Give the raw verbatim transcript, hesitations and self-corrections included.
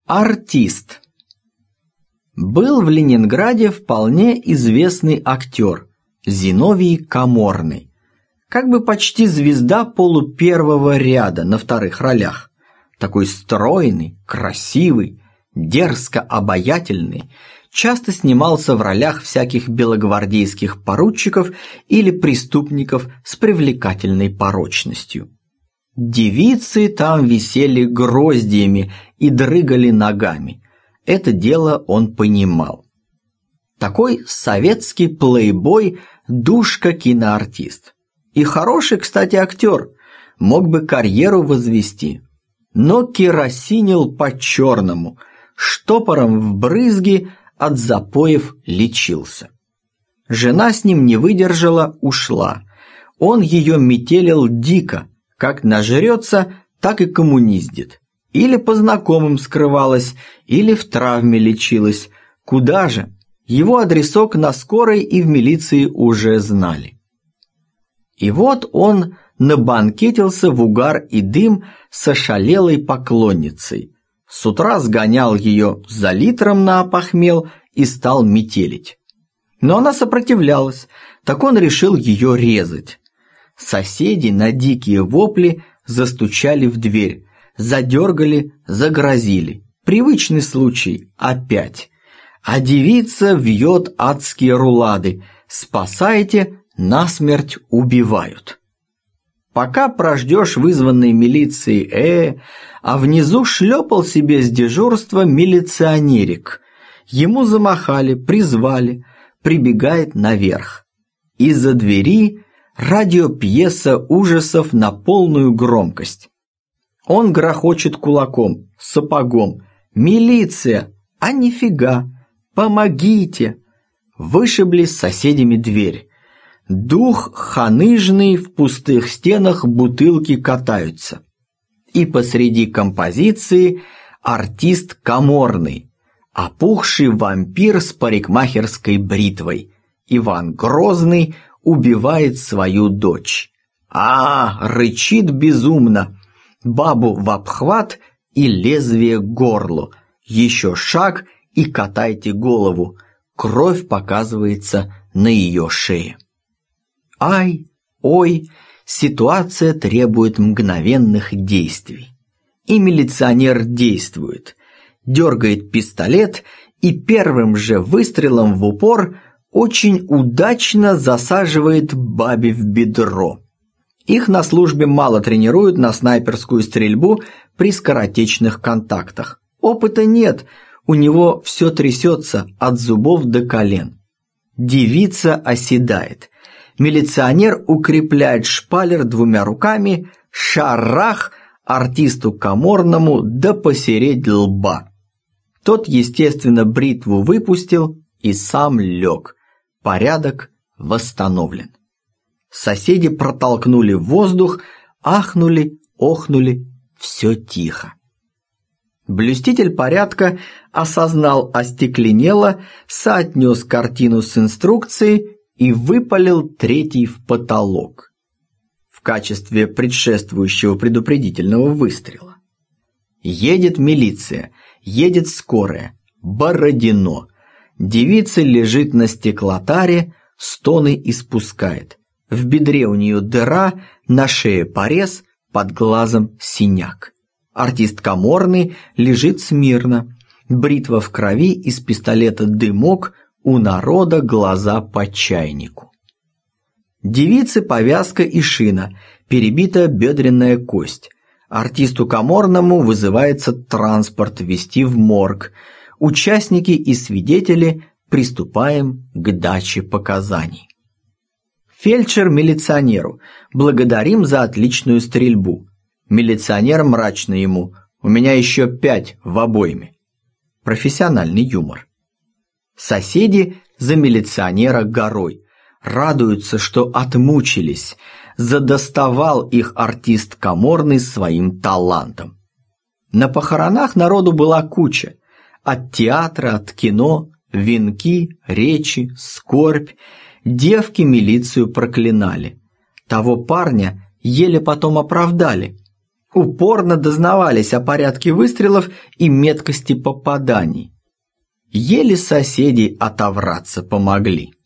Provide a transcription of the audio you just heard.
Артист. Был в Ленинграде вполне известный актер Зиновий Каморный, как бы почти звезда полупервого ряда на вторых ролях. Такой стройный, красивый, дерзко обаятельный, часто снимался в ролях всяких белогвардейских поручиков или преступников с привлекательной порочностью. Девицы там висели гроздьями и дрыгали ногами. Это дело он понимал. Такой советский плейбой, душка-киноартист. И хороший, кстати, актер, мог бы карьеру возвести. Но керосинил по-черному, штопором в брызги от запоев лечился. Жена с ним не выдержала, ушла. Он ее метелил дико, как нажрется, так и коммуниздит. Или по знакомым скрывалась, или в травме лечилась. Куда же? Его адресок на скорой и в милиции уже знали. И вот он набанкетился в угар и дым с ошалелой поклонницей. С утра сгонял ее за литром на опохмел и стал метелить. Но она сопротивлялась, так он решил ее резать. Соседи на дикие вопли застучали в дверь, задергали, загрозили. Привычный случай опять. А девица вьет адские рулады. Спасайте, насмерть убивают. Пока прождешь вызванной милицией, э, а внизу шлепал себе с дежурства милиционерик. Ему замахали, призвали, прибегает наверх. Из-за двери радиопьеса ужасов на полную громкость. Он грохочет кулаком, сапогом. «Милиция! А нифига! Помогите!» Вышибли с соседями дверь. Дух ханыжный, в пустых стенах бутылки катаются. И посреди композиции артист Каморный, опухший вампир с парикмахерской бритвой. Иван Грозный убивает свою дочь. А, рычит безумно. Бабу в обхват и лезвие к горлу. Еще шаг и катайте голову. Кровь показывается на ее шее. Ай, ой, ситуация требует мгновенных действий. И милиционер действует. Дергает пистолет и первым же выстрелом в упор очень удачно засаживает бабе в бедро. Их на службе мало тренируют на снайперскую стрельбу при скоротечных контактах. Опыта нет, у него все трясется от зубов до колен. Девица оседает. Милиционер укрепляет шпалер двумя руками, шарах артисту Каморному да посередь лба. Тот, естественно, бритву выпустил и сам лег. Порядок восстановлен. Соседи протолкнули в воздух, ахнули, охнули, все тихо. Блюститель порядка осознал остекленело, соотнес картину с инструкцией и выпалил третий в потолок в качестве предшествующего предупредительного выстрела. Едет милиция, едет скорая, Бородино. Девица лежит на стеклотаре, стоны испускает. В бедре у нее дыра, на шее порез, под глазом синяк. Артист Каморный лежит смирно. Бритва в крови, из пистолета дымок, у народа глаза по чайнику. Девице повязка и шина, перебита бедренная кость. Артисту Каморному вызывается транспорт везти в морг. Участники и свидетели приступаем к даче показаний. Фельдшер милиционеру: благодарим за отличную стрельбу. Милиционер мрачно ему: у меня еще пять в обойме. Профессиональный юмор. Соседи за милиционера горой. Радуются, что отмучились. Задоставал их артист Каморный своим талантом. На похоронах народу была куча. От театра, от кино, венки, речи, скорбь. Девки милицию проклинали. Того парня еле потом оправдали. упорно дознавались о порядке выстрелов и меткости попаданий. Еле соседи отовраться помогли.